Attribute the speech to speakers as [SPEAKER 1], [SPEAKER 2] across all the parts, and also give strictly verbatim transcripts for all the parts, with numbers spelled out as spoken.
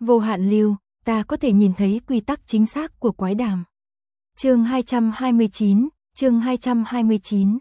[SPEAKER 1] Vô hạn lưu, ta có thể nhìn thấy quy tắc chính xác của quái đàm. Chương hai trăm hai mươi chín, chương hai trăm hai mươi chín.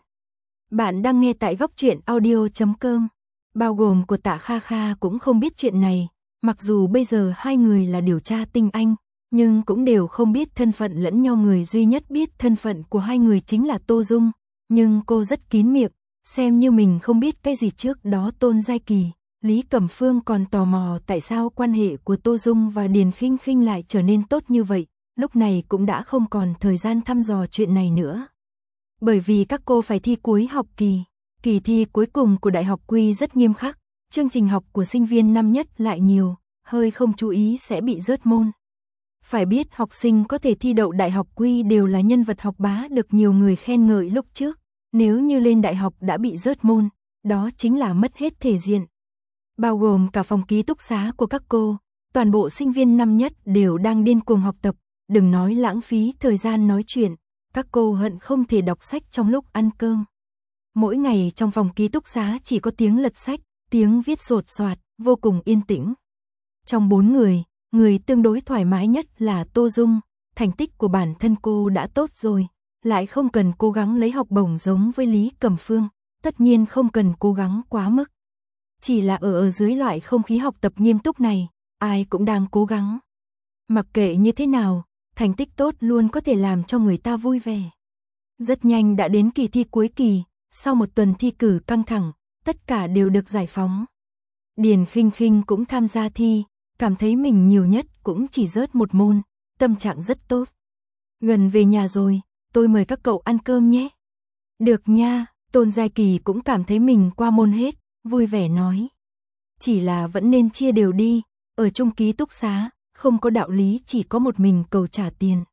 [SPEAKER 1] Bạn đang nghe tại góc truyện audio chấm com. Bao gồm của Tạ Kha Kha cũng không biết chuyện này, mặc dù bây giờ hai người là điều tra tinh anh, nhưng cũng đều không biết thân phận lẫn nhau. Người duy nhất biết thân phận của hai người chính là Tô Dung, nhưng cô rất kín miệng, xem như mình không biết cái gì. Trước đó Tôn Giai Kỳ, Lý Cẩm Phương còn tò mò tại sao quan hệ của Tô Dung và Điền Khinh Khinh lại trở nên tốt như vậy, lúc này cũng đã không còn thời gian thăm dò chuyện này nữa. Bởi vì các cô phải thi cuối học kỳ, kỳ thi cuối cùng của Đại học Quy rất nghiêm khắc, chương trình học của sinh viên năm nhất lại nhiều, hơi không chú ý sẽ bị rớt môn. Phải biết học sinh có thể thi đậu Đại học Quy đều là nhân vật học bá được nhiều người khen ngợi lúc trước, nếu như lên đại học đã bị rớt môn, đó chính là mất hết thể diện. Bao gồm cả phòng ký túc xá của các cô, toàn bộ sinh viên năm nhất đều đang điên cuồng học tập, đừng nói lãng phí thời gian nói chuyện, các cô hận không thể đọc sách trong lúc ăn cơm. Mỗi ngày trong phòng ký túc xá chỉ có tiếng lật sách, tiếng viết sột soạt, vô cùng yên tĩnh. Trong bốn người, người tương đối thoải mái nhất là Tô Dung, thành tích của bản thân cô đã tốt rồi, lại không cần cố gắng lấy học bổng giống với Lý Cẩm Phương, tất nhiên không cần cố gắng quá mức. Chỉ là ở ở dưới loại không khí học tập nghiêm túc này, ai cũng đang cố gắng. Mặc kệ như thế nào, thành tích tốt luôn có thể làm cho người ta vui vẻ. Rất nhanh đã đến kỳ thi cuối kỳ, sau một tuần thi cử căng thẳng, tất cả đều được giải phóng. Điền Khinh Khinh cũng tham gia thi, cảm thấy mình nhiều nhất cũng chỉ rớt một môn, tâm trạng rất tốt. Gần về nhà rồi, tôi mời các cậu ăn cơm nhé. Được nha, Tôn Giai Kỳ cũng cảm thấy mình qua môn hết, vui vẻ nói. Chỉ là vẫn nên chia đều đi, ở chung ký túc xá, không có đạo lý chỉ có một mình cầu trả tiền.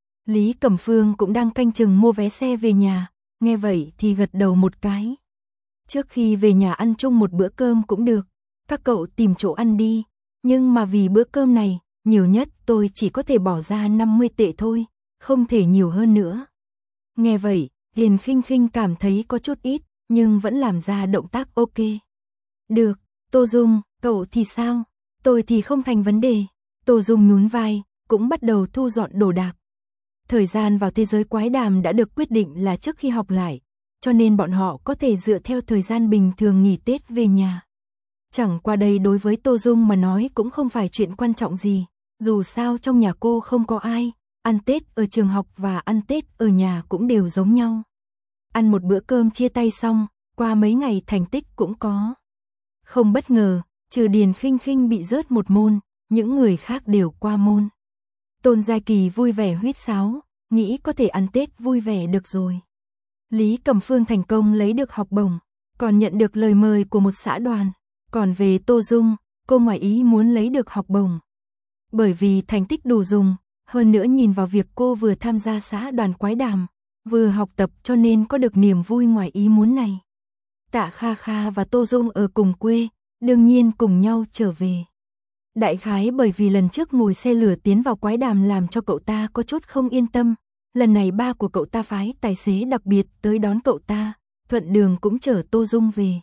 [SPEAKER 1] Lý Cẩm Phương cũng đang canh chừng mua vé xe về nhà, nghe vậy thì gật đầu một cái. Trước khi về nhà ăn chung một bữa cơm cũng được, các cậu tìm chỗ ăn đi, nhưng mà vì bữa cơm này, nhiều nhất tôi chỉ có thể bỏ ra năm mươi tệ thôi, không thể nhiều hơn nữa. Nghe vậy, Điền Khinh Khinh cảm thấy có chút ít, nhưng vẫn làm ra động tác ok. Được, Tô Dung, cậu thì sao? Tôi thì không thành vấn đề. Tô Dung nhún vai, cũng bắt đầu thu dọn đồ đạc. Thời gian vào thế giới quái đàm đã được quyết định là trước khi học lại, cho nên bọn họ có thể dựa theo thời gian bình thường nghỉ Tết về nhà. Chẳng qua đây đối với Tô Dung mà nói cũng không phải chuyện quan trọng gì, dù sao trong nhà cô không có ai, ăn Tết ở trường học và ăn Tết ở nhà cũng đều giống nhau. Ăn một bữa cơm chia tay xong, qua mấy ngày thành tích cũng có. Không bất ngờ, trừ Điền Khinh Khinh bị rớt một môn, những người khác đều qua môn. Tôn Giai Kỳ vui vẻ huýt sáo, nghĩ có thể ăn Tết vui vẻ được rồi. Lý Cẩm Phương thành công lấy được học bổng, còn nhận được lời mời của một xã đoàn. Còn về Tô Dung, cô ngoài ý muốn lấy được học bổng. Bởi vì thành tích đủ dùng, hơn nữa nhìn vào việc cô vừa tham gia xã đoàn quái đàm, vừa học tập cho nên có được niềm vui ngoài ý muốn này. Tạ Kha Kha và Tô Dung ở cùng quê, đương nhiên cùng nhau trở về. Đại khái bởi vì lần trước ngồi xe lửa tiến vào quái đàm làm cho cậu ta có chút không yên tâm, lần này ba của cậu ta phái tài xế đặc biệt tới đón cậu ta, thuận đường cũng chở Tô Dung về.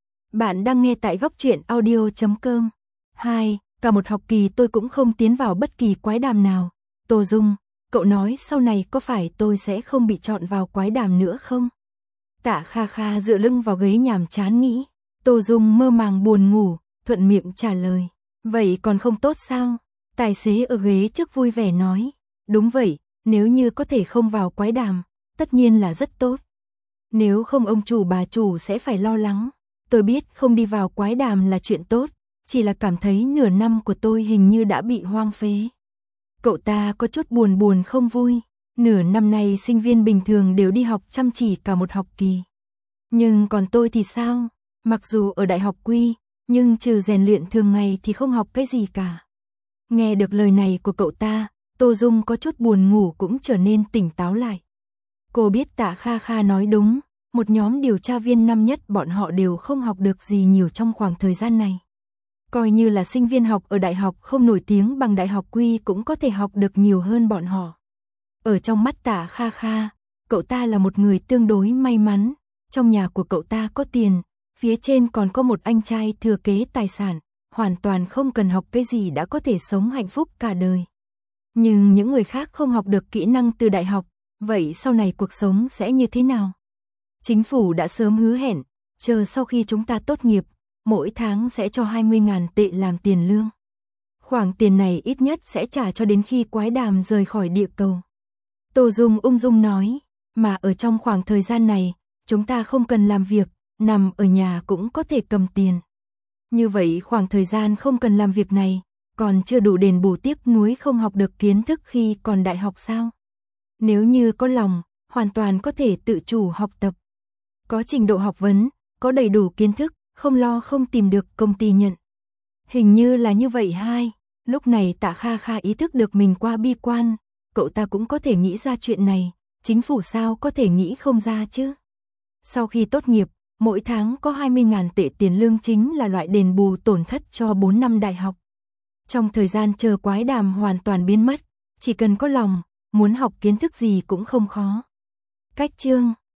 [SPEAKER 1] Bạn đang nghe tại góc truyện audio chấm com. hai. Cả một học kỳ tôi cũng không tiến vào bất kỳ quái đàm nào. Tô Dung, cậu nói sau này có phải tôi sẽ không bị chọn vào quái đàm nữa không? Tạ Kha Kha dựa lưng vào ghế nhàm chán nghĩ. Tô Dung mơ màng buồn ngủ, thuận miệng trả lời. Vậy còn không tốt sao? Tài xế ở ghế trước vui vẻ nói. Đúng vậy, nếu như có thể không vào quái đàm, tất nhiên là rất tốt. Nếu không ông chủ bà chủ sẽ phải lo lắng. Tôi biết không đi vào quái đàm là chuyện tốt, chỉ là cảm thấy nửa năm của tôi hình như đã bị hoang phế. Cậu ta có chút buồn buồn không vui, nửa năm nay sinh viên bình thường đều đi học chăm chỉ cả một học kỳ. Nhưng còn tôi thì sao? Mặc dù ở Đại học Quy, nhưng trừ rèn luyện thường ngày thì không học cái gì cả. Nghe được lời này của cậu ta, Tô Dung có chút buồn ngủ cũng trở nên tỉnh táo lại. Cô biết Tạ Kha Kha nói đúng. Một nhóm điều tra viên năm nhất bọn họ đều không học được gì nhiều trong khoảng thời gian này. Coi như là sinh viên học ở đại học không nổi tiếng bằng Đại học Quy cũng có thể học được nhiều hơn bọn họ. Ở trong mắt Tạ Kha Kha, cậu ta là một người tương đối may mắn, trong nhà của cậu ta có tiền, phía trên còn có một anh trai thừa kế tài sản, hoàn toàn không cần học cái gì đã có thể sống hạnh phúc cả đời. Nhưng những người khác không học được kỹ năng từ đại học, vậy sau này cuộc sống sẽ như thế nào? Chính phủ đã sớm hứa hẹn, chờ sau khi chúng ta tốt nghiệp, mỗi tháng sẽ cho hai mươi nghìn tệ làm tiền lương. Khoản tiền này ít nhất sẽ trả cho đến khi quái đàm rời khỏi địa cầu. Tô Dung ung dung nói, mà ở trong khoảng thời gian này, chúng ta không cần làm việc, nằm ở nhà cũng có thể cầm tiền. Như vậy khoảng thời gian không cần làm việc này, còn chưa đủ đền bù tiếc nuối không học được kiến thức khi còn đại học sao? Nếu như có lòng, hoàn toàn có thể tự chủ học tập. Có trình độ học vấn, có đầy đủ kiến thức, không lo không tìm được công ty nhận. Hình như là như vậy hai, lúc này Tạ Kha Kha ý thức được mình quá bi quan, cậu ta cũng có thể nghĩ ra chuyện này, chính phủ sao có thể nghĩ không ra chứ? Sau khi tốt nghiệp, mỗi tháng có hai mươi nghìn tệ tiền lương chính là loại đền bù tổn thất cho bốn năm đại học. Trong thời gian chờ quái đàm hoàn toàn biến mất, chỉ cần có lòng, muốn học kiến thức gì cũng không khó. Cách chương